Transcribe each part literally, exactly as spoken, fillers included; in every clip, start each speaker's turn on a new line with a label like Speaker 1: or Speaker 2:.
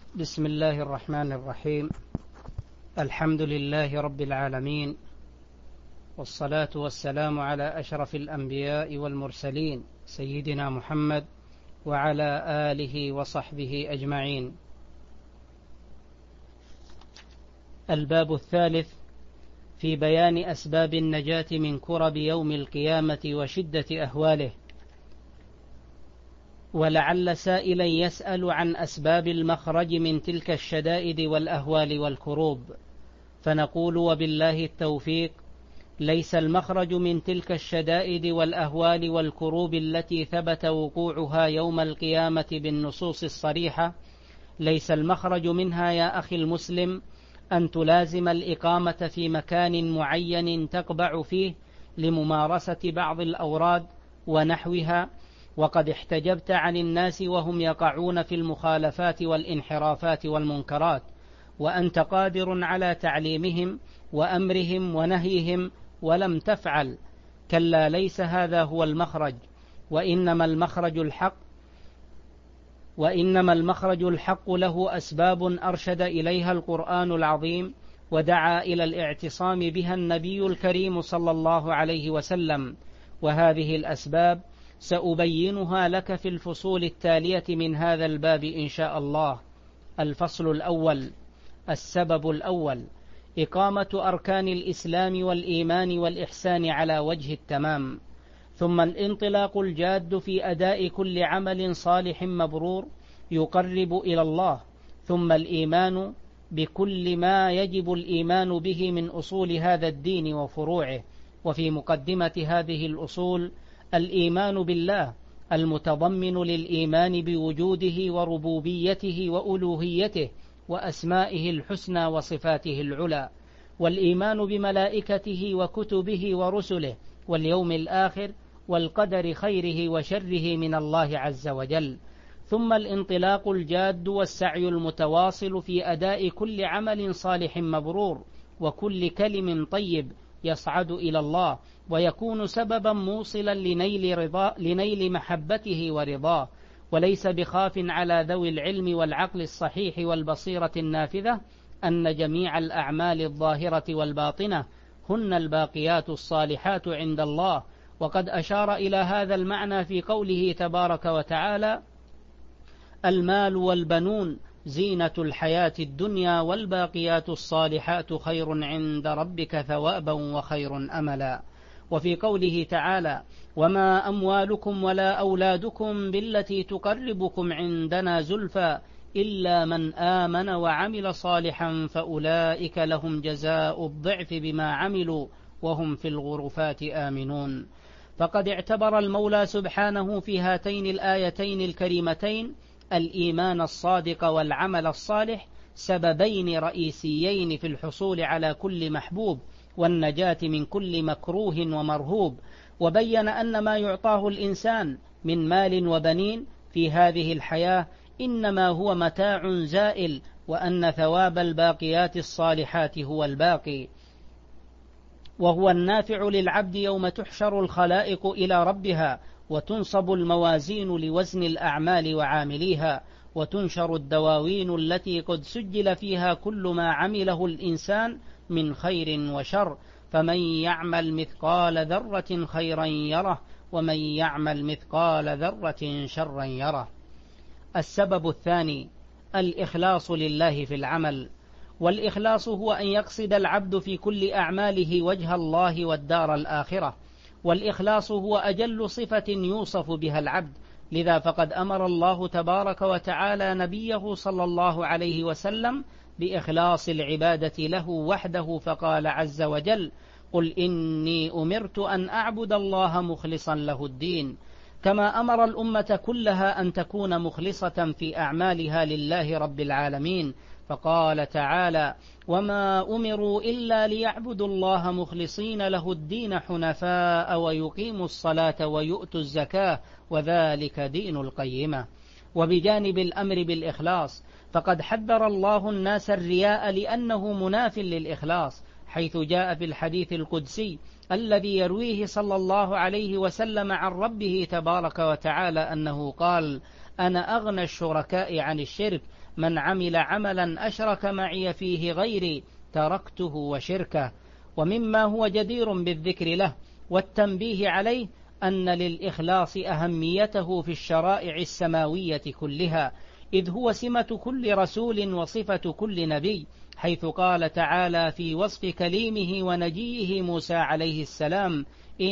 Speaker 1: بسم الله الرحمن الرحيم. الحمد لله رب العالمين، والصلاة والسلام على أشرف الأنبياء والمرسلين سيدنا محمد وعلى آله وصحبه أجمعين. الباب الثالث في بيان أسباب النجاة من كرب يوم القيامة وشدة أهواله. ولعل سائلا يسأل عن أسباب المخرج من تلك الشدائد والأهوال والكروب، فنقول وبالله التوفيق: ليس المخرج من تلك الشدائد والأهوال والكروب التي ثبت وقوعها يوم القيامة بالنصوص الصريحة، ليس المخرج منها يا أخي المسلم أن تلازم الإقامة في مكان معين تقبع فيه لممارسة بعض الأوراد ونحوها، وقد احتجبت عن الناس وهم يقعون في المخالفات والانحرافات والمنكرات، وأنت قادر على تعليمهم وأمرهم ونهيهم ولم تفعل. كلا، ليس هذا هو المخرج، وإنما المخرج الحق وإنما المخرج الحق له أسباب أرشد إليها القرآن العظيم ودعا إلى الاعتصام بها النبي الكريم صلى الله عليه وسلم، وهذه الأسباب سأبينها لك في الفصول التالية من هذا الباب إن شاء الله. الفصل الأول: السبب الأول: إقامة أركان الإسلام والإيمان والإحسان على وجه التمام، ثم الانطلاق الجاد في أداء كل عمل صالح مبرور يقرب إلى الله، ثم الإيمان بكل ما يجب الإيمان به من أصول هذا الدين وفروعه. وفي مقدمة هذه الأصول الإيمان بالله المتضمن للإيمان بوجوده وربوبيته وألوهيته وأسمائه الحسنى وصفاته العلى، والإيمان بملائكته وكتبه ورسله واليوم الآخر والقدر خيره وشره من الله عز وجل، ثم الانطلاق الجاد والسعي المتواصل في أداء كل عمل صالح مبرور وكل كلم طيب يصعد إلى الله ويكون سببا موصلا لنيل, رضا لنيل محبته ورضاه، وليس بخاف على ذوي العلم والعقل الصحيح والبصيرة النافذة أن جميع الأعمال الظاهرة والباطنة هن الباقيات الصالحات عند الله، وقد أشار إلى هذا المعنى في قوله تبارك وتعالى: المال والبنون زينة الحياة الدنيا والباقيات الصالحات خير عند ربك ثوابا وخير أملا. وفي قوله تعالى: وما أموالكم ولا أولادكم بالتي تقربكم عندنا زلفى إلا من آمن وعمل صالحا فأولئك لهم جزاء الضعف بما عملوا وهم في الغرفات آمنون. فقد اعتبر المولى سبحانه في هاتين الآيتين الكريمتين الإيمان الصادق والعمل الصالح سببين رئيسيين في الحصول على كل محبوب والنجاة من كل مكروه ومرهوب، وبين أن ما يعطاه الإنسان من مال وبنين في هذه الحياة إنما هو متاع زائل، وأن ثواب الباقيات الصالحات هو الباقي وهو النافع للعبد يوم تحشر الخلائق إلى ربها وتنصب الموازين لوزن الأعمال وعامليها، وتنشر الدواوين التي قد سجل فيها كل ما عمله الإنسان من خير وشر، فمن يعمل مثقال ذرة خيرا يره ومن يعمل مثقال ذرة شرا يره. السبب الثاني: الإخلاص لله في العمل، والإخلاص هو أن يقصد العبد في كل أعماله وجه الله والدار الآخرة، والإخلاص هو أجل صفة يوصف بها العبد، لذا فقد أمر الله تبارك وتعالى نبيه صلى الله عليه وسلم بإخلاص العبادة له وحده، فقال عز وجل: قل إني أمرت أن أعبد الله مخلصا له الدين، كما أمر الأمة كلها أن تكون مخلصة في أعمالها لله رب العالمين، فقال تعالى: وما أمروا إلا ليعبدوا الله مخلصين له الدين حنفاء ويقيموا الصلاة ويؤتوا الزكاة وذلك دين القيمة. وبجانب الأمر بالإخلاص فقد حذر الله الناس الرياء لأنه مناف للإخلاص، حيث جاء في الحديث القدسي الذي يرويه صلى الله عليه وسلم عن ربه تبارك وتعالى أنه قال: أنا أغنى الشركاء عن الشرك، من عمل عملا أشرك معي فيه غيري تركته وشركه. ومما هو جدير بالذكر له والتنبيه عليه أن للإخلاص أهميته في الشرائع السماوية كلها، إذ هو سمة كل رسول وصفة كل نبي، حيث قال تعالى في وصف كليمه ونجيه موسى عليه السلام: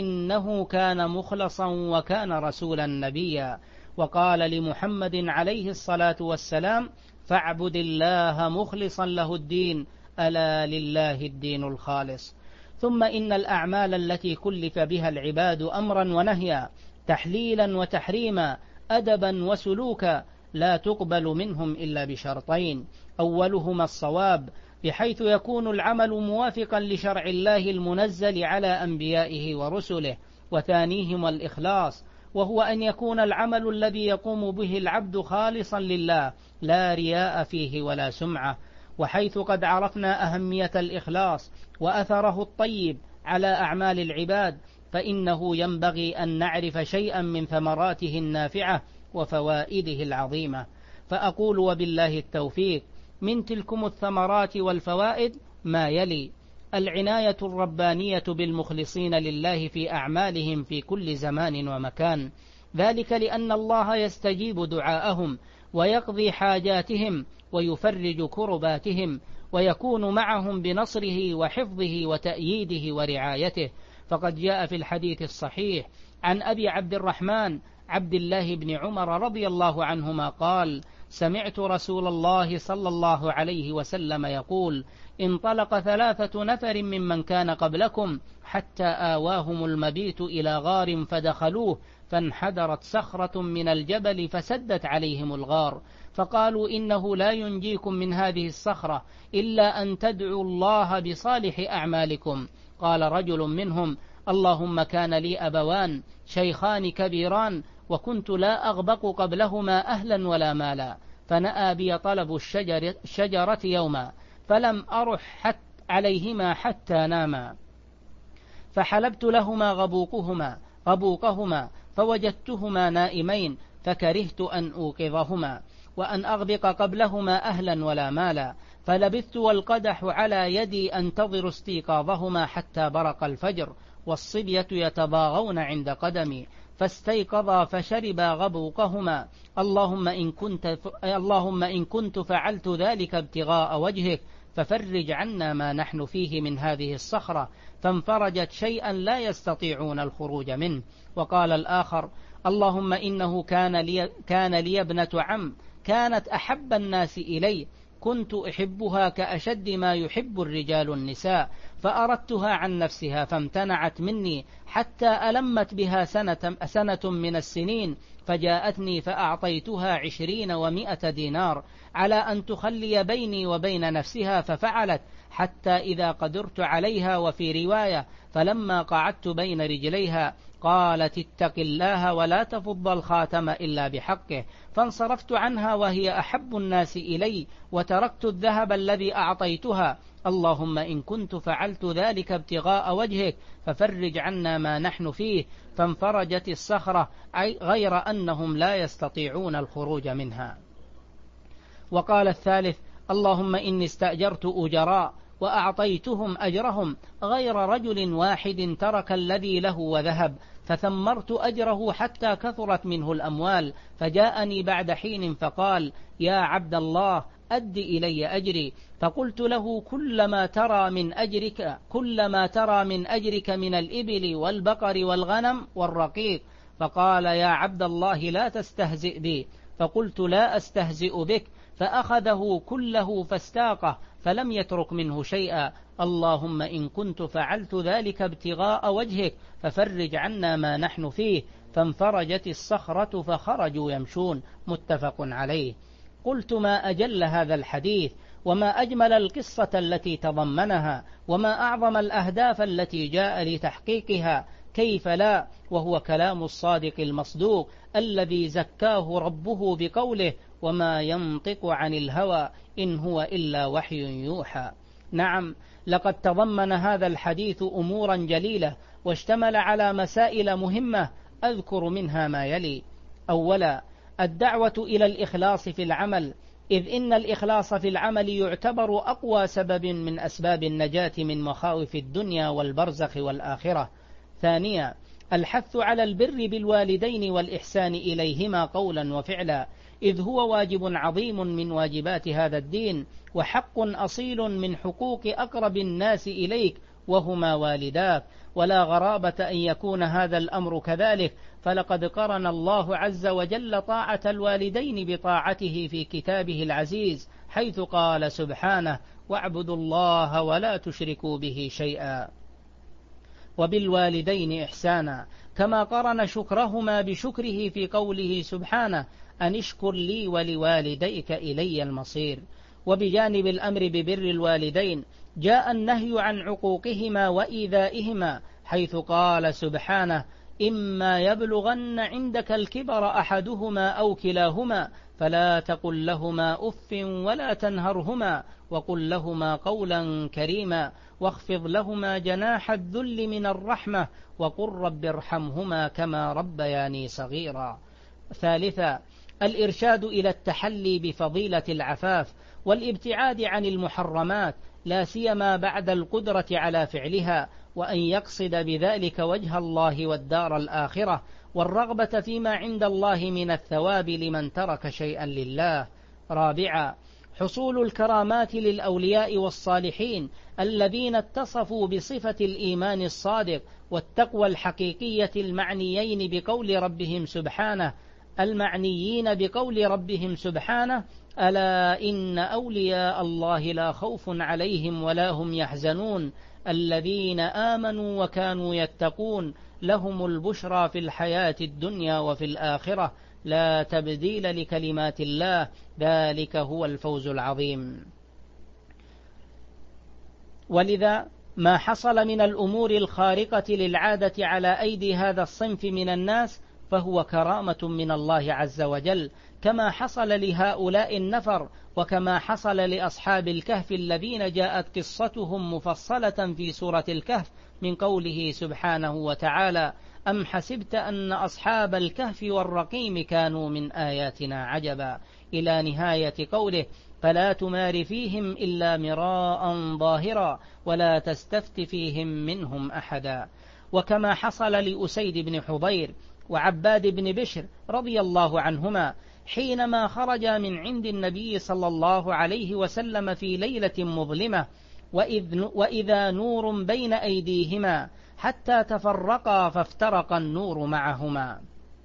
Speaker 1: إنه كان مخلصا وكان رسولا نبيا. وقال لمحمد عليه الصلاة والسلام: فاعبد الله مخلصا له الدين، ألا لله الدين الخالص. ثم إن الأعمال التي كلف بها العباد أمرا ونهيا، تحليلا وتحريما، أدبا وسلوكا، لا تقبل منهم إلا بشرطين: أولهما الصواب، بحيث يكون العمل موافقا لشرع الله المنزل على أنبيائه ورسله، وثانيهما الإخلاص، وهو أن يكون العمل الذي يقوم به العبد خالصا لله، لا رياء فيه ولا سمعة. وحيث قد عرفنا أهمية الإخلاص وأثره الطيب على أعمال العباد، فإنه ينبغي أن نعرف شيئا من ثمراته النافعة وفوائده العظيمة. فأقول وبالله التوفيق: من تلكم الثمرات والفوائد ما يلي: العناية الربانية بالمخلصين لله في أعمالهم في كل زمان ومكان، ذلك لأن الله يستجيب دعاءهم ويقضي حاجاتهم ويفرج كرباتهم، ويكون معهم بنصره وحفظه وتأييده ورعايته. فقد جاء في الحديث الصحيح عن أبي عبد الرحمن عبد الله بن عمر رضي الله عنهما قال: سمعت رسول الله صلى الله عليه وسلم يقول: انطلق ثلاثة نفر ممن كان قبلكم حتى آواهم المبيت إلى غار فدخلوه، فانحدرت صخرة من الجبل فسدت عليهم الغار، فقالوا: إنه لا ينجيكم من هذه الصخرة إلا أن تدعوا الله بصالح أعمالكم. قال رجل منهم: اللهم كان لي أبوان شيخان كبيران، وكنت لا أغبق قبلهما أهلا ولا مالا، فنأى بي طلب الشجر الشجرة يوما، فلم أرح حتى عليهما حتى ناما، فحلبت لهما غبوقهما غبوقهما فوجدتهما نائمين، فكرهت أن أوقظهما وأن أغبق قبلهما أهلا ولا مالا، فلبثت والقدح على يدي أنتظر استيقاظهما حتى برق الفجر، والصبية يتضاغون عند قدمي، فاستيقظا فشربا غبوقهما. اللهم إن كنت اللهم إن كنت فعلت ذلك ابتغاء وجهك، ففرج عنا ما نحن فيه من هذه الصخرة، فانفرجت شيئا لا يستطيعون الخروج منه. وقال الآخر: اللهم إنه كان لي, كان لي ابنة عم كانت أحب الناس إلي، كنت أحبها كأشد ما يحب الرجال النساء، فأردتها عن نفسها فامتنعت مني حتى ألمت بها سنة, سنة من السنين، فجاءتني فأعطيتها عشرين ومائة دينار على أن تخلي بيني وبين نفسها، ففعلت حتى إذا قدرت عليها. وفي رواية: فلما قعدت بين رجليها قالت: اتق الله ولا تفض الخاتم إلا بحقه، فانصرفت عنها وهي أحب الناس إلي، وتركت الذهب الذي أعطيتها. اللهم إن كنت فعلت ذلك ابتغاء وجهك، ففرج عنا ما نحن فيه، فانفرجت الصخرة، غير أنهم لا يستطيعون الخروج منها. وقال الثالث: اللهم إني استأجرت أجراء وأعطيتهم أجرهم، غير رجل واحد ترك الذي له وذهب، فثمرت أجره حتى كثرت منه الأموال، فجاءني بعد حين فقال: يا عبد الله أد إلي أجري. فقلت له: كل ما ترى من أجرك كل ما ترى من أجرك من الإبل والبقر والغنم والرقيق. فقال: يا عبد الله لا تستهزئ بي. فقلت: لا أستهزئ بك. فأخذه كله فاستاقه، فلم يترك منه شيئا. اللهم إن كنت فعلت ذلك ابتغاء وجهك، ففرج عنا ما نحن فيه. فانفرجت الصخرة فخرجوا يمشون. متفق عليه. قلت: ما أجل هذا الحديث، وما أجمل القصة التي تضمنها، وما أعظم الأهداف التي جاء لتحقيقها، كيف لا وهو كلام الصادق المصدوق الذي زكاه ربه بقوله: وما ينطق عن الهوى إن هو إلا وحي يوحى. نعم، لقد تضمن هذا الحديث أمورا جليلة، واشتمل على مسائل مهمة، أذكر منها ما يلي: أولا، الدعوة إلى الإخلاص في العمل، إذ إن الإخلاص في العمل يعتبر أقوى سبب من أسباب النجاة من مخاوف الدنيا والبرزخ والآخرة. ثانيا، الحث على البر بالوالدين والإحسان إليهما قولا وفعلا، إذ هو واجب عظيم من واجبات هذا الدين، وحق أصيل من حقوق أقرب الناس إليك وهما والداك، ولا غرابة أن يكون هذا الأمر كذلك، فلقد قرن الله عز وجل طاعة الوالدين بطاعته في كتابه العزيز، حيث قال سبحانه: واعبدوا الله ولا تشركوا به شيئا، وبالوالدين إحسانا، كما قرن شكرهما بشكره في قوله سبحانه: أن اشكر لي ولوالديك إلي المصير. وبجانب الأمر ببر الوالدين جاء النهي عن عقوقهما وإيذائهما، حيث قال سبحانه: إما يبلغن عندك الكبر أحدهما أو كلاهما فلا تقل لهما أف ولا تنهرهما وقل لهما قولا كريما واخفض لهما جناح الذل من الرحمة وقل رب ارحمهما كما ربياني صغيرا. ثالثا، الإرشاد إلى التحلي بفضيلة العفاف والابتعاد عن المحرمات، لا سيما بعد القدرة على فعلها، وأن يقصد بذلك وجه الله والدار الآخرة، والرغبة فيما عند الله من الثواب لمن ترك شيئا لله. رابعا، حصول الكرامات للأولياء والصالحين الذين اتصفوا بصفة الإيمان الصادق والتقوى الحقيقية المعنيين بقول ربهم سبحانه المعنيين بقول ربهم سبحانه: ألا إن أولياء الله لا خوف عليهم ولا هم يحزنون الذين آمنوا وكانوا يتقون لهم البشرى في الحياة الدنيا وفي الآخرة لا تبديل لكلمات الله ذلك هو الفوز العظيم. ولذا ما حصل من الأمور الخارقة للعادة على أيدي هذا الصنف من الناس فهو كرامة من الله عز وجل، كما حصل لهؤلاء النفر، وكما حصل لأصحاب الكهف الذين جاءت قصتهم مفصلة في سورة الكهف من قوله سبحانه وتعالى: أم حسبت أن أصحاب الكهف والرقيم كانوا من آياتنا عجبا، إلى نهاية قوله: فلا تمار فيهم إلا مراء ظاهرا ولا تستفت فيهم منهم أحدا. وكما حصل لأسيد بن حضير وعباد بن بشر رضي الله عنهما حينما خرجا من عند النبي صلى الله عليه وسلم في ليلة مظلمة وإذا نور بين أيديهما حتى تفرقا فافترق النور معهما،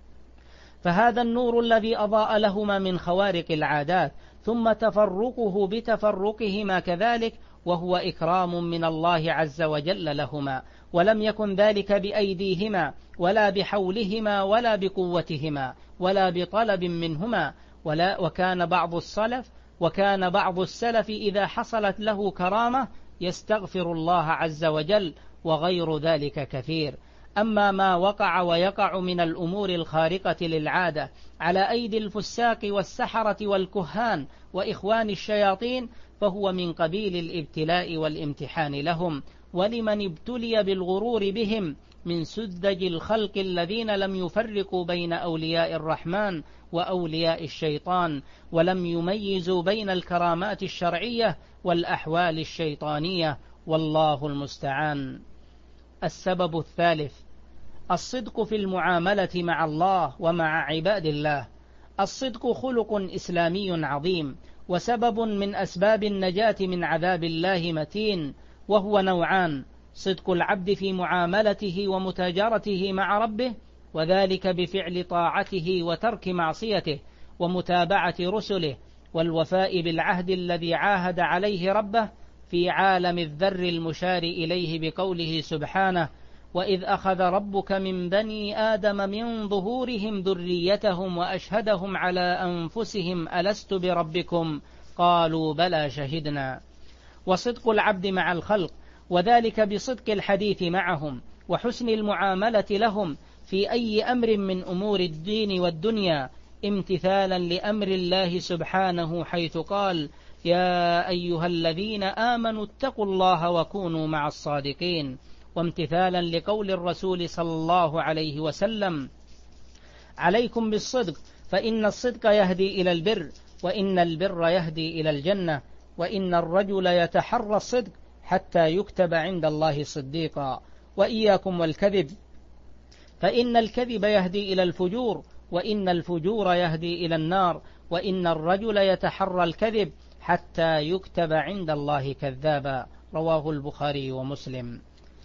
Speaker 1: فهذا النور الذي أضاء لهما من خوارق العادات، ثم تفرقه بتفرقهما كذلك، وهو إكرام من الله عز وجل لهما، ولم يكن ذلك بأيديهما ولا بحولهما ولا بقوتهما ولا بطلب منهما، ولا وكان بعض السلف وكان بعض السلف إذا حصلت له كرامة يستغفر الله عز وجل، وغير ذلك كثير. أما ما وقع ويقع من الأمور الخارقة للعادة على أيدي الفساق والسحرة والكهان وإخوان الشياطين فهو من قبيل الابتلاء والامتحان لهم، ولمن ابتلي بالغرور بهم من سذج الخلق الذين لم يفرقوا بين أولياء الرحمن وأولياء الشيطان، ولم يميزوا بين الكرامات الشرعية والأحوال الشيطانية، والله المستعان. السبب الثالث: الصدق في المعاملة مع الله ومع عباد الله. الصدق خلق إسلامي عظيم، وسبب من أسباب النجاة من عذاب الله متين، وهو نوعان: صدق العبد في معاملته ومتاجرته مع ربه، وذلك بفعل طاعته وترك معصيته ومتابعة رسله والوفاء بالعهد الذي عاهد عليه ربه في عالم الذر المشار إليه بقوله سبحانه: وإذ أخذ ربك من بني آدم من ظهورهم ذريتهم وأشهدهم على أنفسهم ألست بربكم قالوا بلى شهدنا. وصدق العبد مع الخلق، وذلك بصدق الحديث معهم وحسن المعاملة لهم في أي أمر من أمور الدين والدنيا، امتثالا لأمر الله سبحانه حيث قال: يا أيها الذين آمنوا اتقوا الله وكونوا مع الصادقين، وامتثالا لقول الرسول صلى الله عليه وسلم: عليكم بالصدق فإن الصدق يهدي إلى البر، وإن البر يهدي إلى الجنة، وإن الرجل يتحرى الصدق حتى يكتب عند الله صديقا، وإياكم والكذب فإن الكذب يهدي إلى الفجور، وإن الفجور يهدي إلى النار، وإن الرجل يتحرى الكذب حتى يكتب عند الله كذابا. رواه البخاري ومسلم.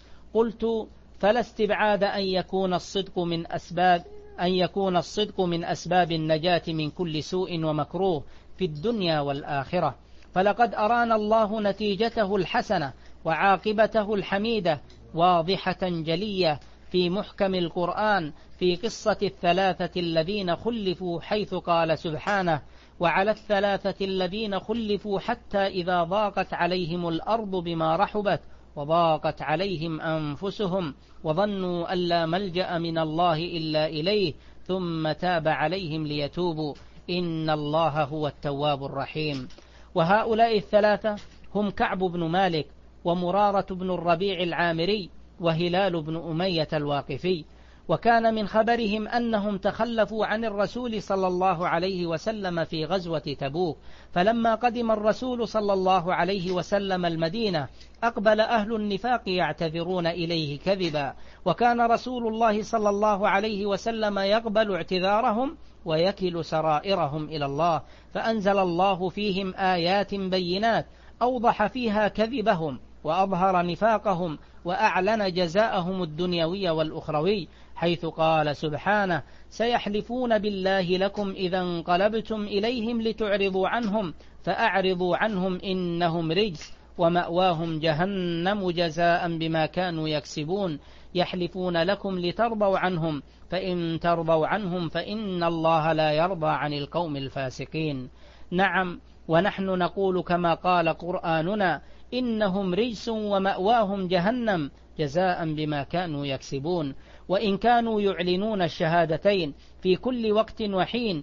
Speaker 1: قلت: فلا استبعاد أن يكون الصدق من أسباب أن يكون الصدق من أسباب النجاة من كل سوء ومكروه في الدنيا والآخرة، فلقد أرانا الله نتيجته الحسنة وعاقبته الحميدة واضحة جلية في محكم القرآن في قصة الثلاثة الذين خلفوا، حيث قال سبحانه: وعلى الثلاثة الذين خلفوا حتى إذا ضاقت عليهم الأرض بما رحبت وضاقت عليهم أنفسهم وظنوا أن لا ملجأ من الله إلا إليه ثم تاب عليهم ليتوبوا إن الله هو التواب الرحيم. وهؤلاء الثلاثة هم كعب بن مالك، ومرارة بن الربيع العامري، وهلال بن أمية الواقفي. وكان من خبرهم أنهم تخلفوا عن الرسول صلى الله عليه وسلم في غزوة تبوك، فلما قدم الرسول صلى الله عليه وسلم المدينة أقبل أهل النفاق يعتذرون إليه كذبا، وكان رسول الله صلى الله عليه وسلم يقبل اعتذارهم ويكل سرائرهم إلى الله، فأنزل الله فيهم آيات بينات أوضح فيها كذبهم وأظهر نفاقهم وأعلن جزاءهم الدنيوي والأخروي، حيث قال سبحانه: سيحلفون بالله لكم إذا انقلبتم إليهم لتعرضوا عنهم فأعرضوا عنهم إنهم رجس ومأواهم جهنم جزاء بما كانوا يكسبون، يحلفون لكم لترضوا عنهم فإن ترضوا عنهم فإن الله لا يرضى عن القوم الفاسقين. نعم، ونحن نقول كما قال قرآننا: إنهم رجس ومأواهم جهنم جزاء بما كانوا يكسبون. وإن كانوا يعلنون الشهادتين في كل وقت وحين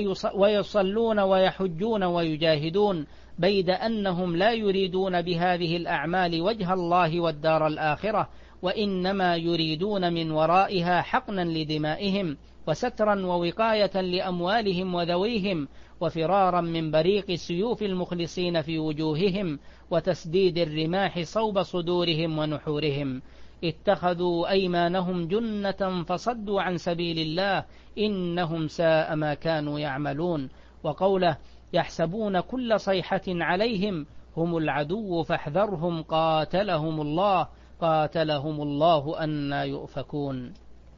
Speaker 1: ويصلون ويحجون ويجاهدون، بيد أنهم لا يريدون بهذه الأعمال وجه الله والدار الآخرة، وإنما يريدون من ورائها حقنا لدمائهم وسترا ووقاية لأموالهم وذويهم وفرارا من بريق سيوف المخلصين في وجوههم وتسديد الرماح صوب صدورهم ونحورهم. اتخذوا أيمانهم جنة فصدوا عن سبيل الله إنهم ساء ما كانوا يعملون. وقوله: يحسبون كل صيحة عليهم هم العدو فاحذرهم قاتلهم الله قاتلهم الله أنى يؤفكون.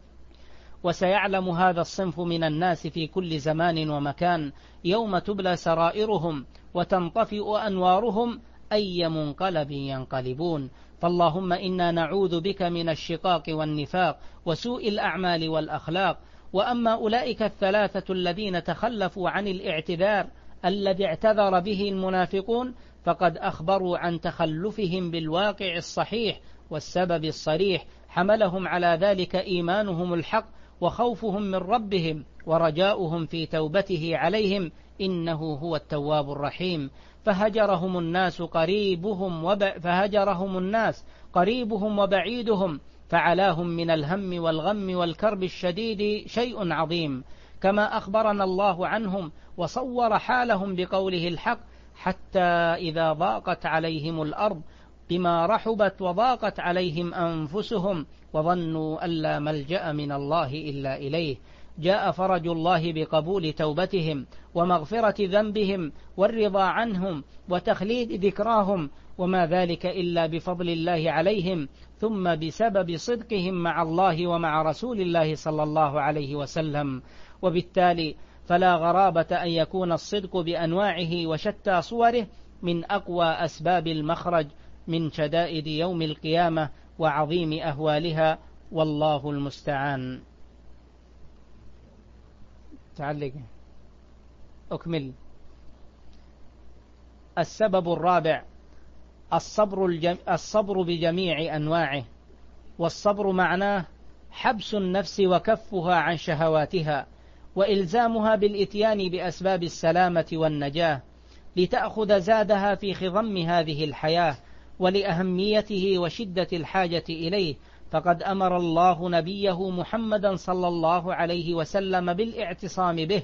Speaker 1: وسيعلم هذا الصنف من الناس في كل زمان ومكان يوم تبلى سرائرهم وتنطفئ أنوارهم أي منقلب ينقلبون. فاللهم إنا نعوذ بك من الشقاق والنفاق وسوء الأعمال والأخلاق. وأما أولئك الثلاثة الذين تخلفوا عن الاعتذار الذي اعتذر به المنافقون، فقد أخبروا عن تخلفهم بالواقع الصحيح والسبب الصريح حملهم على ذلك إيمانهم الحق وخوفهم من ربهم ورجاؤهم في توبته عليهم إنه هو التواب الرحيم. فهجرهم الناس قريبهم وب... فهجرهم الناس قريبهم وبعيدهم، فعلاهم من الهم والغم والكرب الشديد شيء عظيم، كما أخبرنا الله عنهم وصور حالهم بقوله الحق: حتى إذا ضاقت عليهم الأرض بما رحبت وضاقت عليهم أنفسهم وظنوا أن لا ملجأ من الله إلا إليه، جاء فرج الله بقبول توبتهم ومغفرة ذنبهم والرضا عنهم وتخليد ذكراهم، وما ذلك إلا بفضل الله عليهم، ثم بسبب صدقهم مع الله ومع رسول الله صلى الله عليه وسلم. وبالتالي فلا غرابة أن يكون الصدق بأنواعه وشتى صوره من أقوى أسباب المخرج من شدائد يوم القيامة وعظيم أهوالها، والله المستعان. تعلق أكمل. السبب الرابع: الصبر, الجم... الصبر بجميع أنواعه. والصبر معناه حبس النفس وكفها عن شهواتها وإلزامها بالإتيان بأسباب السلامة والنجاة لتأخذ زادها في خضم هذه الحياة ولأهميته وشدة الحاجة إليه. فقد أمر الله نبيه محمدا صلى الله عليه وسلم بالاعتصام به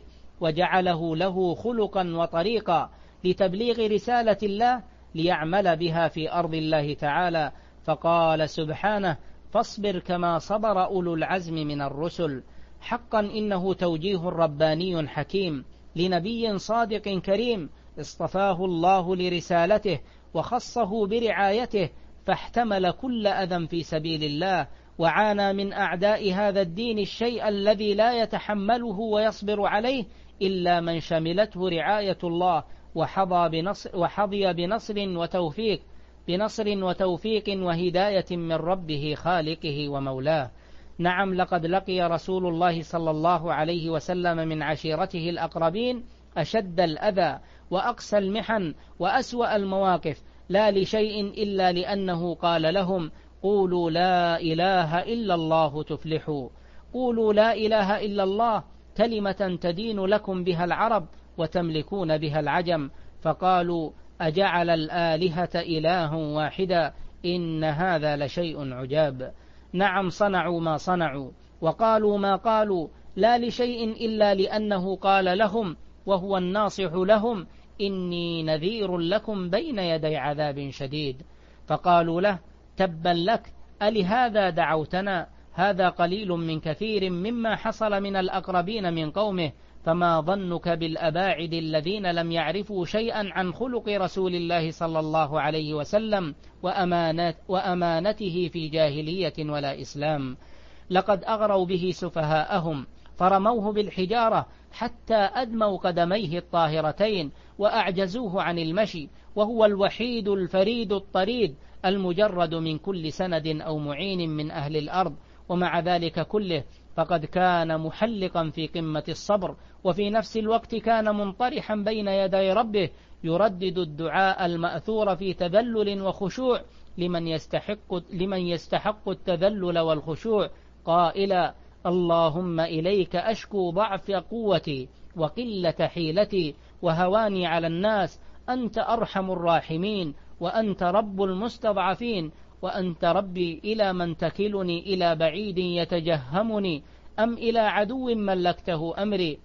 Speaker 1: وجعله له خلقا وطريقا لتبليغ رسالة الله ليعمل بها في أرض الله تعالى. فقال سبحانه: فاصبر كما صبر أولو العزم من الرسل. حقا إنه توجيه رباني حكيم لنبي صادق كريم اصطفاه الله لرسالته وخصه برعايته، فاحتمل كل أذى في سبيل الله، وعانى من أعداء هذا الدين الشيء الذي لا يتحمله ويصبر عليه إلا من شملته رعاية الله، وحظى بنصر, وحظي بنصر وتوفيق بنصر وتوفيق وهداية من ربه خالقه ومولاه. نعم، لقد لقي رسول الله صلى الله عليه وسلم من عشيرته الأقربين أشد الأذى وأقسى المحن وأسوأ المواقف، لا لشيء إلا لأنه قال لهم: قولوا لا إله إلا الله تفلحوا. قولوا لا إله إلا الله كلمة تدين لكم بها العرب وتملكون بها العجم. فقالوا: أجعل الآلهة إله واحدا إن هذا لشيء عجاب. نعم، صنعوا ما صنعوا وقالوا ما قالوا، لا لشيء إلا لأنه قال لهم وهو الناصح لهم: إني نذير لكم بين يدي عذاب شديد. فقالوا له: تبا لك، ألهذا دعوتنا؟ هذا قليل من كثير مما حصل من الأقربين من قومه، فما ظنك بالأباعد الذين لم يعرفوا شيئا عن خلق رسول الله صلى الله عليه وسلم وأمانات وأمانته في جاهلية ولا إسلام. لقد أغروا به سفهاءهم فرموه بالحجارة حتى أدموا قدميه الطاهرتين وأعجزوه عن المشي، وهو الوحيد الفريد الطريد المجرد من كل سند أو معين من أهل الأرض. ومع ذلك كله فقد كان محلقا في قمة الصبر، وفي نفس الوقت كان منطرحا بين يدي ربه يردد الدعاء المأثور في تذلل وخشوع لمن يستحق, لمن يستحق التذلل والخشوع، قائلا: اللهم إليك أشكو ضعف قوتي وقلة حيلتي وهواني على الناس، أنت أرحم الراحمين وأنت رب المستضعفين، وأنت ربي إلى من تكلني؟ إلى بعيد يتجهمني أم إلى عدو ملكته أمري؟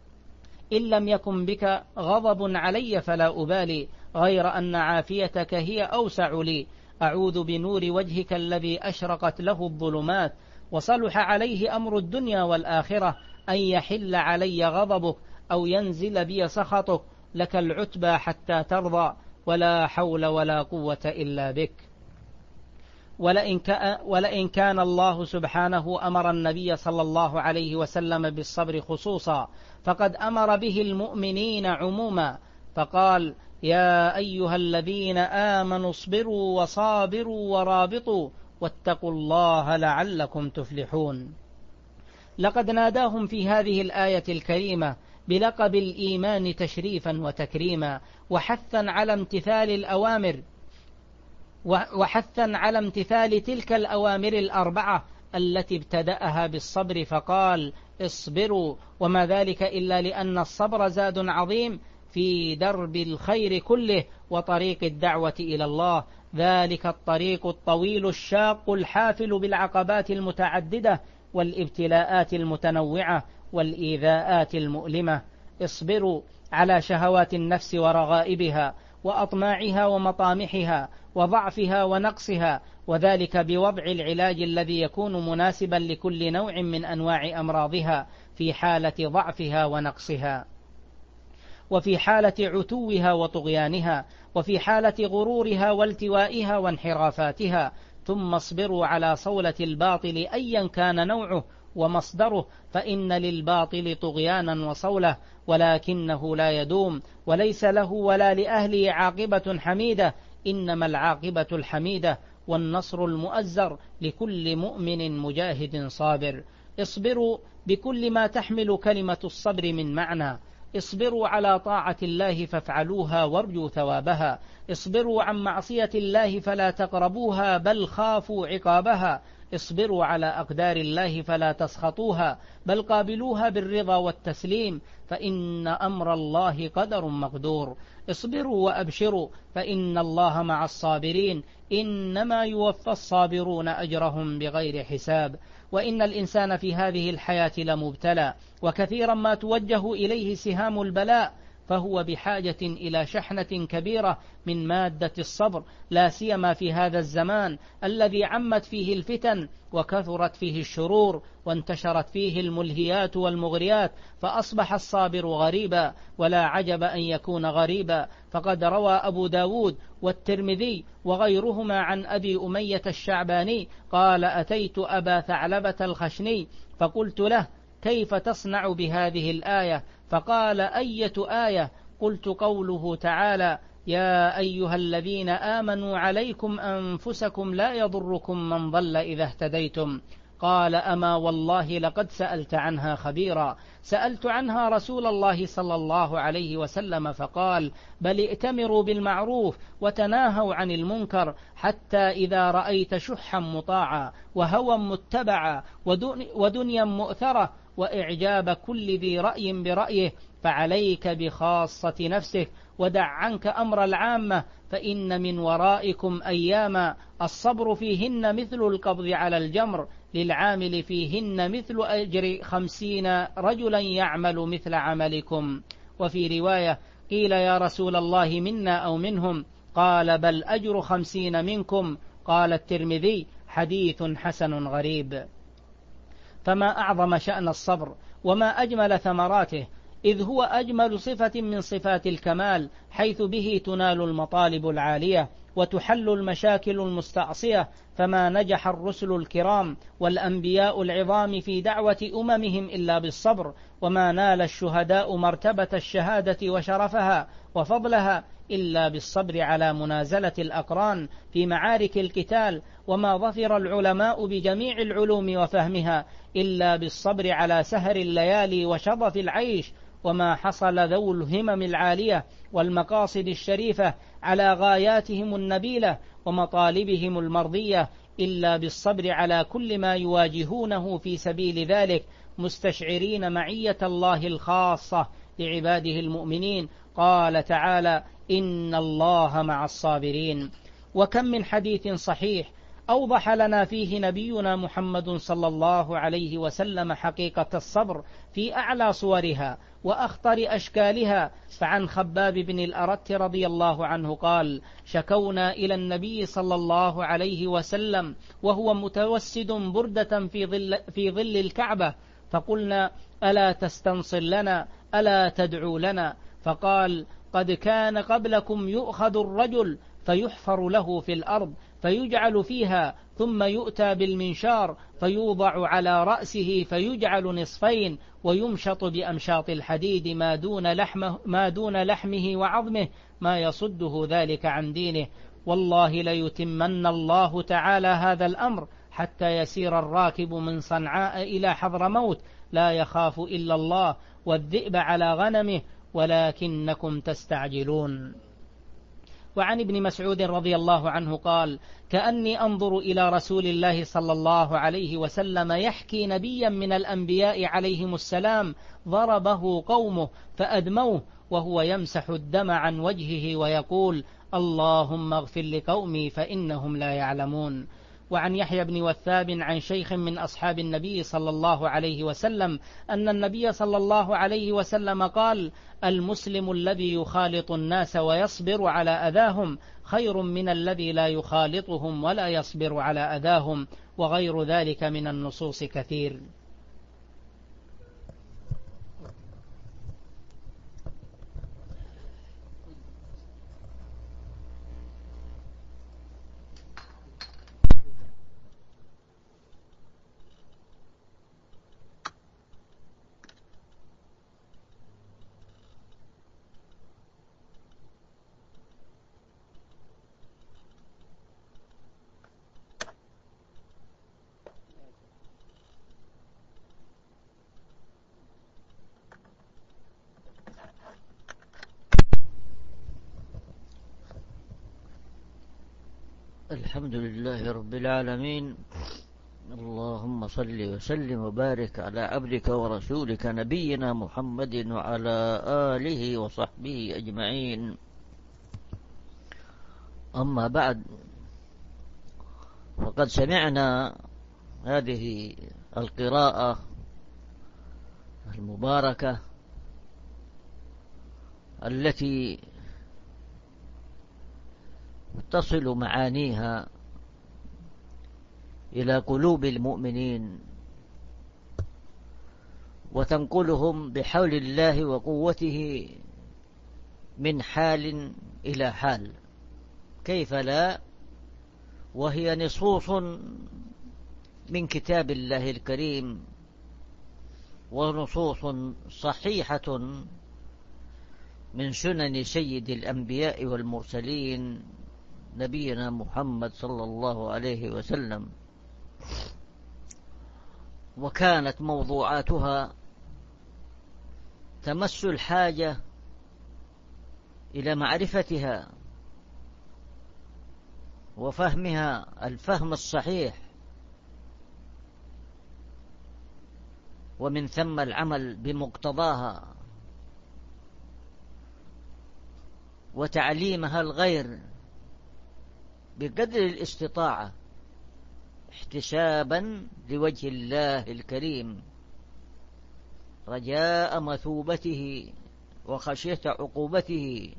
Speaker 1: إن لم يكن بك غضب علي فلا أبالي، غير أن عافيتك هي أوسع لي. أعوذ بنور وجهك الذي أشرقت له الظلمات وصلح عليه أمر الدنيا والآخرة أن يحل علي غضبك أو ينزل بي سخطك، لك العتبى حتى ترضى، ولا حول ولا قوة إلا بك. ولئن كان, ولئن كان الله سبحانه أمر النبي صلى الله عليه وسلم بالصبر خصوصا، فقد أمر به المؤمنين عموما، فقال: يا أيها الذين آمنوا اصبروا وصابروا ورابطوا واتقوا الله لعلكم تفلحون. لقد ناداهم في هذه الآية الكريمة بلقب الإيمان تشريفا وتكريما، وحثا على امتثال الأوامر وحثا على امتثال تلك الأوامر الأربعة التي ابتدأها بالصبر، فقال: اصبروا. وما ذلك إلا لأن الصبر زاد عظيم في درب الخير كله وطريق الدعوة إلى الله، ذلك الطريق الطويل الشاق الحافل بالعقبات المتعددة والابتلاءات المتنوعة والإيذاءات المؤلمة. اصبروا على شهوات النفس ورغائبها وأطماعها ومطامحها وضعفها ونقصها، وذلك بوضع العلاج الذي يكون مناسبا لكل نوع من أنواع أمراضها في حالة ضعفها ونقصها، وفي حالة عتوها وطغيانها، وفي حالة غرورها والتوائها وانحرافاتها. ثم اصبروا على صولة الباطل أيا كان نوعه ومصدره، فإن للباطل طغيانا وصولة، ولكنه لا يدوم وليس له ولا لأهله عاقبة حميدة، إنما العاقبة الحميدة والنصر المؤزر لكل مؤمن مجاهد صابر. اصبروا بكل ما تحمل كلمة الصبر من معنى. اصبروا على طاعة الله فافعلوها وارجوا ثوابها، اصبروا عن معصية الله فلا تقربوها بل خافوا عقابها، اصبروا على أقدار الله فلا تسخطوها بل قابلوها بالرضا والتسليم، فإن أمر الله قدر مقدور. اصبروا وأبشروا فإن الله مع الصابرين إنما يوفى الصابرون أجرهم بغير حساب. وإن الإنسان في هذه الحياة لمبتلى، وكثيرا ما توجه إليه سهام البلاء، فهو بحاجة إلى شحنة كبيرة من مادة الصبر، لا سيما في هذا الزمان الذي عمت فيه الفتن وكثرت فيه الشرور وانتشرت فيه الملهيات والمغريات، فأصبح الصابر غريبا، ولا عجب أن يكون غريبا. فقد روى أبو داود والترمذي وغيرهما عن أبي أمية الشعباني قال: أتيت أبا ثعلبة الخشني فقلت له: كيف تصنع بهذه الآية؟ فقال: أية آية؟ قلت: قوله تعالى: يا أيها الذين آمنوا عليكم أنفسكم لا يضركم من ضل إذا اهتديتم. قال: أما والله لقد سألت عنها خبيرا. سألت عنها رسول الله صلى الله عليه وسلم فقال: بل ائتمروا بالمعروف وتناهوا عن المنكر، حتى إذا رأيت شحا مطاعا وهوى متبعا ودنيا مؤثرة وإعجاب كل ذي رأي برأيه، فعليك بخاصة نفسك ودع عنك أمر العامة، فإن من ورائكم أياما الصبر فيهن مثل القبض على الجمر، للعامل فيهن مثل أجر خمسين رجلا يعمل مثل عملكم. وفي رواية قيل: يا رسول الله منا أو منهم؟ قال: بل أجر خمسين منكم. قال الترمذي: حديث حسن غريب. فما أعظم شأن الصبر وما أجمل ثمراته، إذ هو أجمل صفة من صفات الكمال، حيث به تنال المطالب العالية وتحل المشاكل المستعصية. فما نجح الرسل الكرام والأنبياء العظام في دعوة أممهم إلا بالصبر، وما نال الشهداء مرتبة الشهادة وشرفها وفضلها إلا بالصبر على منازلة الأقران في معارك القتال، وما ظفر العلماء بجميع العلوم وفهمها إلا بالصبر على سهر الليالي وشظف العيش، وما حصل ذو الهمم العالية والمقاصد الشريفة على غاياتهم النبيلة ومطالبهم المرضية إلا بالصبر على كل ما يواجهونه في سبيل ذلك، مستشعرين معية الله الخاصة لعباده المؤمنين. قال تعالى: إن الله مع الصابرين. وكم من حديث صحيح أوضح لنا فيه نبينا محمد صلى الله عليه وسلم حقيقة الصبر في أعلى صورها وأخطر أشكالها. فعن خباب بن الأرت رضي الله عنه قال: شكونا إلى النبي صلى الله عليه وسلم وهو متوسد بردة في ظل, في ظل الكعبة، فقلنا: ألا تستنصر لنا؟ ألا تدعو لنا؟ فقال: قد كان قبلكم يؤخذ الرجل فيحفر له في الأرض فيجعل فيها، ثم يؤتى بالمنشار فيوضع على رأسه فيجعل نصفين ويمشط بأمشاط الحديد ما دون لحمه, ما دون لحمه وعظمه، ما يصده ذلك عن دينه. والله ليتمن الله تعالى هذا الأمر حتى يسير الراكب من صنعاء إلى حضرموت لا يخاف إلا الله والذئب على غنمه ولكنكم تستعجلون. وعن ابن مسعود رضي الله عنه قال: كأني أنظر إلى رسول الله صلى الله عليه وسلم يحكي نبيا من الأنبياء عليهم السلام ضربه قومه فأدموه وهو يمسح الدم عن وجهه ويقول: اللهم اغفر لقومي فإنهم لا يعلمون. وعن يحيى بن وثاب عن شيخ من أصحاب النبي صلى الله عليه وسلم أن النبي صلى الله عليه وسلم قال: المسلم الذي يخالط الناس ويصبر على أذاهم خير من الذي لا يخالطهم ولا يصبر على أذاهم. وغير ذلك من النصوص كثير.
Speaker 2: الحمد لله رب العالمين، اللهم صل وسلم وبارك على عبدك ورسولك نبينا محمد وعلى آله وصحبه أجمعين. أما بعد، فقد سمعنا هذه القراءة المباركة التي تصل معانيها إلى قلوب المؤمنين وتنقلهم بحول الله وقوته من حال إلى حال، كيف لا، وهي نصوص من كتاب الله الكريم ونصوص صحيحة من سنن سيد الأنبياء والمرسلين نبينا محمد صلى الله عليه وسلم. وكانت موضوعاتها تمس الحاجة إلى معرفتها وفهمها الفهم الصحيح، ومن ثم العمل بمقتضاها وتعليمها الغير بقدر الاستطاعة احتسابا لوجه الله الكريم، رجاء مثوبته وخشية عقوبته،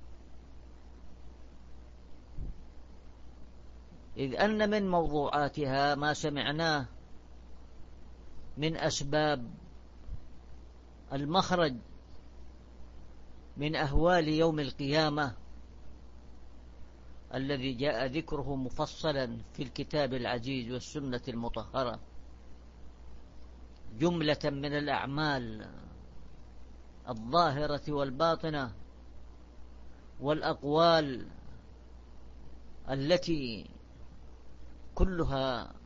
Speaker 2: إذ أن من موضوعاتها ما سمعناه من أسباب المخرج من أهوال يوم القيامة الذي جاء ذكره مفصلا في الكتاب العزيز والسنة المطهرة، جملة من الأعمال الظاهرة والباطنة والأقوال التي كلها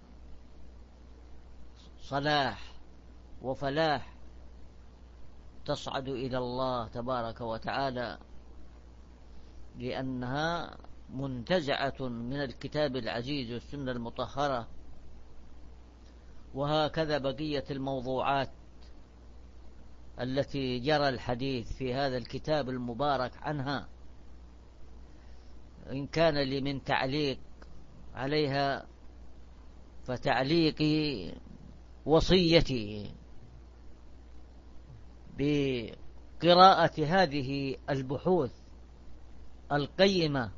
Speaker 2: صلاح وفلاح تصعد إلى الله تبارك وتعالى، لأنها منتزعة من الكتاب العزيز والسنة المطهرة. وهكذا بقية الموضوعات التي جرى الحديث في هذا الكتاب المبارك عنها، إن كان لي من تعليق عليها فتعليقي وصيتي بقراءة هذه البحوث القيمة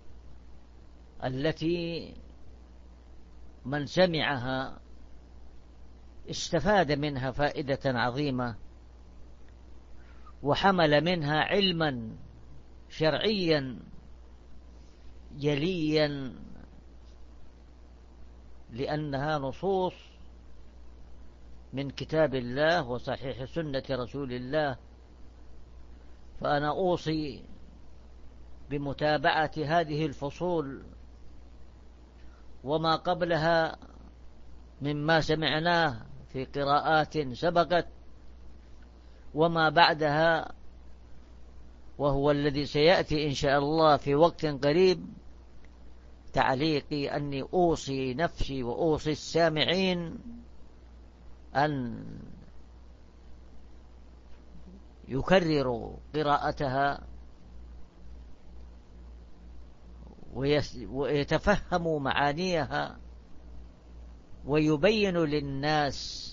Speaker 2: التي من سمعها استفاد منها فائدة عظيمة، وحمل منها علما شرعيا جليا، لأنها نصوص من كتاب الله وصحيح سنة رسول الله. فأنا أوصي بمتابعة هذه الفصول وما قبلها مما سمعناه في قراءات سبقت، وما بعدها وهو الذي سيأتي إن شاء الله في وقت قريب. تعليقي أني أوصي نفسي وأوصي السامعين أن يكرروا قراءتها ويتفهموا معانيها ويبينوا للناس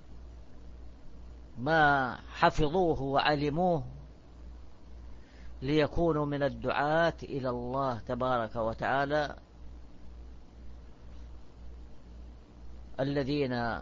Speaker 2: ما حفظوه وعلموه، ليكونوا من الدعاة إلى الله تبارك وتعالى الذين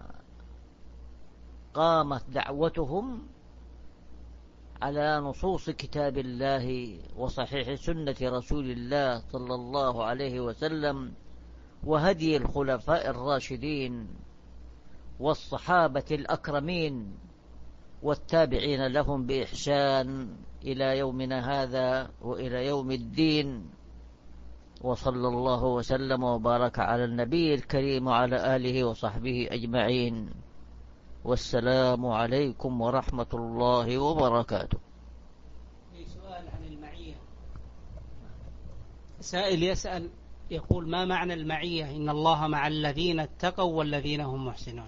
Speaker 2: قامت دعوتهم على نصوص كتاب الله وصحيح سنة رسول الله صلى الله عليه وسلم وهدي الخلفاء الراشدين والصحابة الأكرمين والتابعين لهم بإحسان إلى يومنا هذا وإلى يوم الدين. وصلى الله وسلم وبارك على النبي الكريم وعلى آله وصحبه أجمعين، والسلام عليكم ورحمة الله وبركاته.
Speaker 1: في سؤال عن المعية، سائل يسأل يقول: ما معنى المعية؟ إن الله مع الذين اتقوا والذين هم محسنون.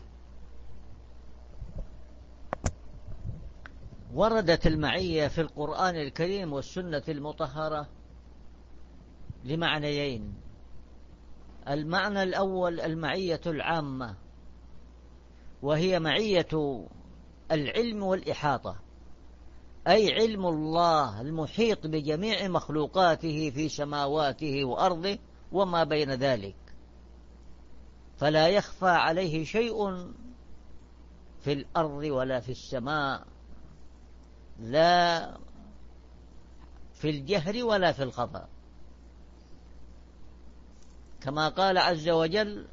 Speaker 2: وردت المعية في القرآن الكريم والسنة المطهرة لمعنيين. المعنى الأول المعية العامة، وهي معية العلم والإحاطة، أي علم الله المحيط بجميع مخلوقاته في سماواته وأرضه وما بين ذلك، فلا يخفى عليه شيء في الأرض ولا في السماء، لا في الجهر ولا في الخفاء، كما قال عز وجل: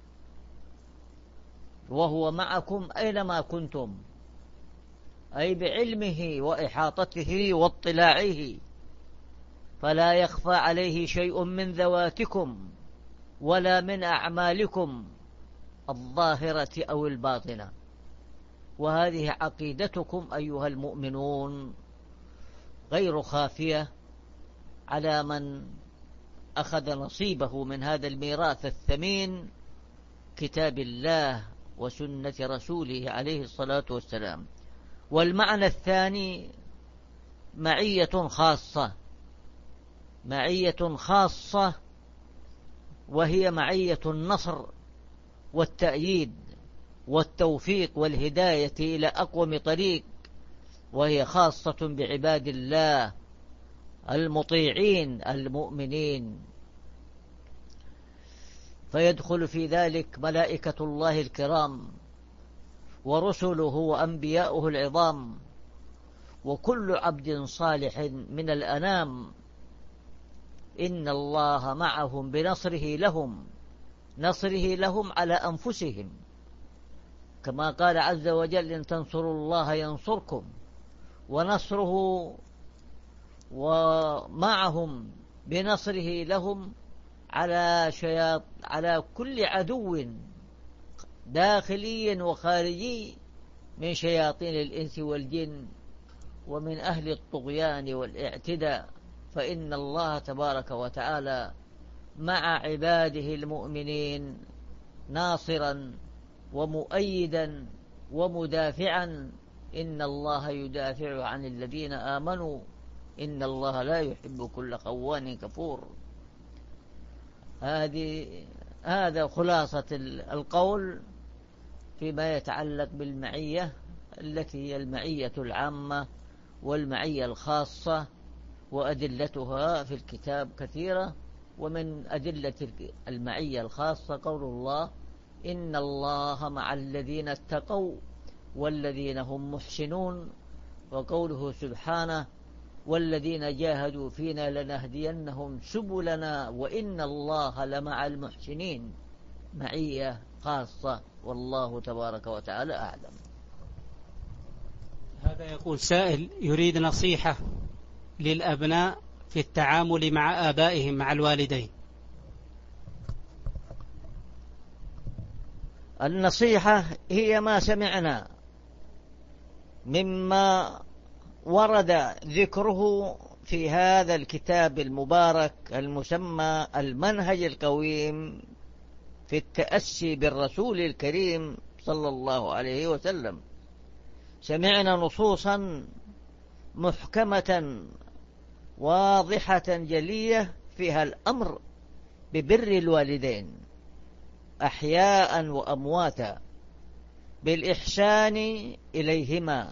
Speaker 2: وهو معكم أينما كنتم، أي بعلمه وإحاطته واطلاعه، فلا يخفى عليه شيء من ذواتكم ولا من أعمالكم الظاهرة أو الباطنة. وهذه عقيدتكم أيها المؤمنون، غير خافية على من أخذ نصيبه من هذا الميراث الثمين، كتاب الله وسنة رسوله عليه الصلاة والسلام. والمعنى الثاني معية خاصة، معية خاصة وهي معية النصر والتأييد والتوفيق والهداية إلى أقوم طريق، وهي خاصة بعباد الله المطيعين المؤمنين، فيدخل في ذلك ملائكة الله الكرام ورسله وأنبياؤه العظام وكل عبد صالح من الأنام، إن الله معهم بنصره لهم، نصره لهم على أنفسهم، كما قال عز وجل: إن تنصروا الله ينصركم، ونصره ومعهم بنصره لهم على شياط على كل عدو داخلي وخارجي من شياطين الإنس والجن ومن أهل الطغيان والاعتداء، فإن الله تبارك وتعالى مع عباده المؤمنين ناصرا ومؤيدا ومدافعا. إن الله يدافع عن الذين آمنوا، إن الله لا يحب كل خوان كفور. هذه هذا خلاصة القول فيما يتعلق بالمعية التي هي المعية العامة والمعية الخاصة، وأدلتها في الكتاب كثيرة. ومن أدلة المعية الخاصة قول الله: إن الله مع الذين اتقوا والذين هم محسنون، وقوله سبحانه: والذين جاهدوا فينا لنهدينهم سبلنا وإن الله لمع المحسنين. معية خاصة، والله تبارك وتعالى أعلم.
Speaker 1: هذا يقول سائل يريد نصيحة للأبناء في التعامل مع آبائهم، مع الوالدين.
Speaker 2: النصيحة هي ما سمعنا مما ورد ذكره في هذا الكتاب المبارك المسمى المنهج القويم في التأسي بالرسول الكريم صلى الله عليه وسلم. سمعنا نصوصا محكمة واضحة جلية فيها الأمر ببر الوالدين أحياء وأمواتا، بالإحسان إليهما،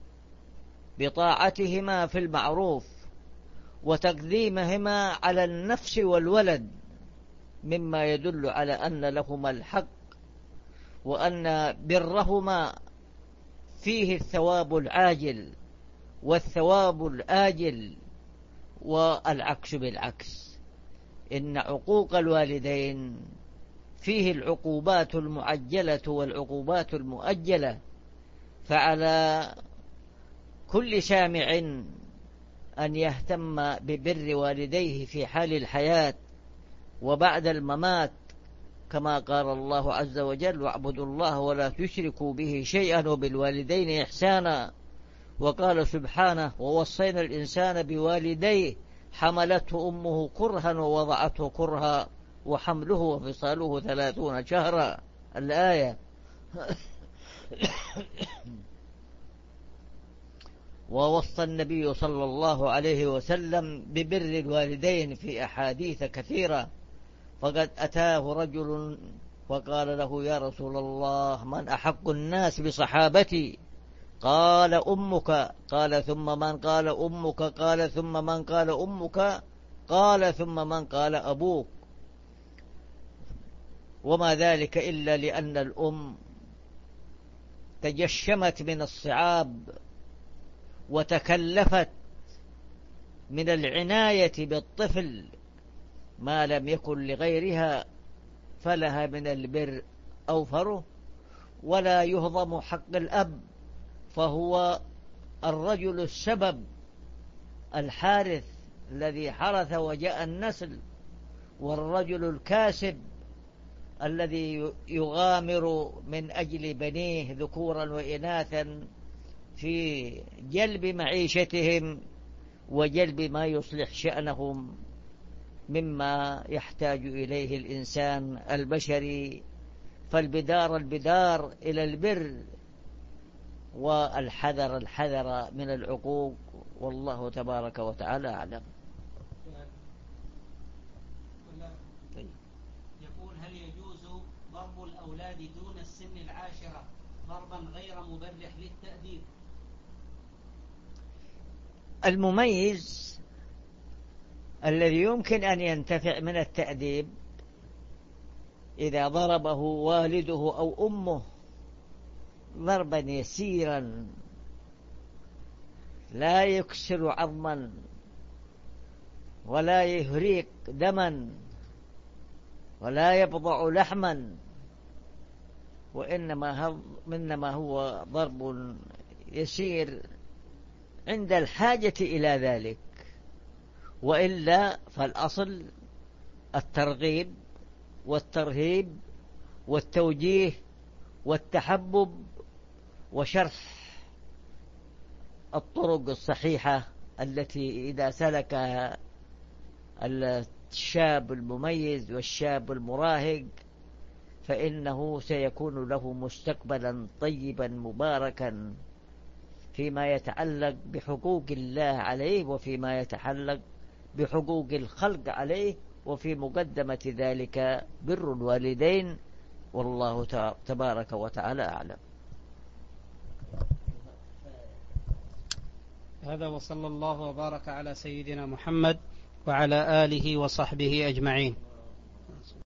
Speaker 2: بطاعتهما في المعروف، وتقديمهما على النفس والولد، مما يدل على أن لهما الحق، وأن برهما فيه الثواب العاجل والثواب الآجل، والعكس بالعكس. إن عقوق الوالدين فيه العقوبات المعجلة والعقوبات المؤجلة، فعلى كل سامع أن يهتم ببر والديه في حال الحياة وبعد الممات، كما قال الله عز وجل: واعبدوا الله ولا تشركوا به شيئا وبالوالدين إحسانا. وقال سبحانه: ووصينا الإنسان بوالديه حملته أمه كرها ووضعته كرها وحمله وفصاله ثلاثون شهرا. الآية. ووصى النبي صلى الله عليه وسلم ببر الوالدين في أحاديث كثيرة. فقد أتاه رجل وقال له: يا رسول الله، من أحق الناس بصحابتي؟ قال: أمك. قال: ثم من؟ قال: أمك. قال: ثم من؟ قال: أمك. قال: ثم من؟ قال: أبوك. وما ذلك إلا لأن الأم تجشمت من الصعاب وتكلفت من العناية بالطفل ما لم يكن لغيرها، فلها من البر أوفره. ولا يهضم حق الأب، فهو الرجل السبب الحارث الذي حرث وجاء النسل، والرجل الكاسب الذي يغامر من أجل بنيه ذكورا وإناثا في جلب معيشتهم وجلب ما يصلح شأنهم مما يحتاج إليه الإنسان البشري. فالبدار البدار إلى البر، والحذر الحذر من العقوق. والله تبارك وتعالى أعلم.
Speaker 1: يقول: هل يجوز ضرب الأولاد دون السن العاشرة ضربا غير مبرح للتأديب؟
Speaker 2: المميز الذي يمكن أن ينتفع من التأديب إذا ضربه والده أو أمه ضربا يسيرا لا يكسر عظما ولا يهريق دما ولا يبضع لحما، وإنما هو ضرب يسير عند الحاجة إلى ذلك. وإلا فالأصل الترغيب والترهيب والتوجيه والتحبب وشرح الطرق الصحيحة التي إذا سلكها الشاب المميز والشاب المراهق فإنه سيكون له مستقبلا طيبا مباركا فيما يتعلق بحقوق الله عليه وفيما يتعلق بحقوق الخلق عليه، وفي مقدمة ذلك بر الوالدين. والله تبارك وتعالى أعلم.
Speaker 1: هذا، وصلى الله وبارك على سيدنا محمد وعلى آله وصحبه أجمعين.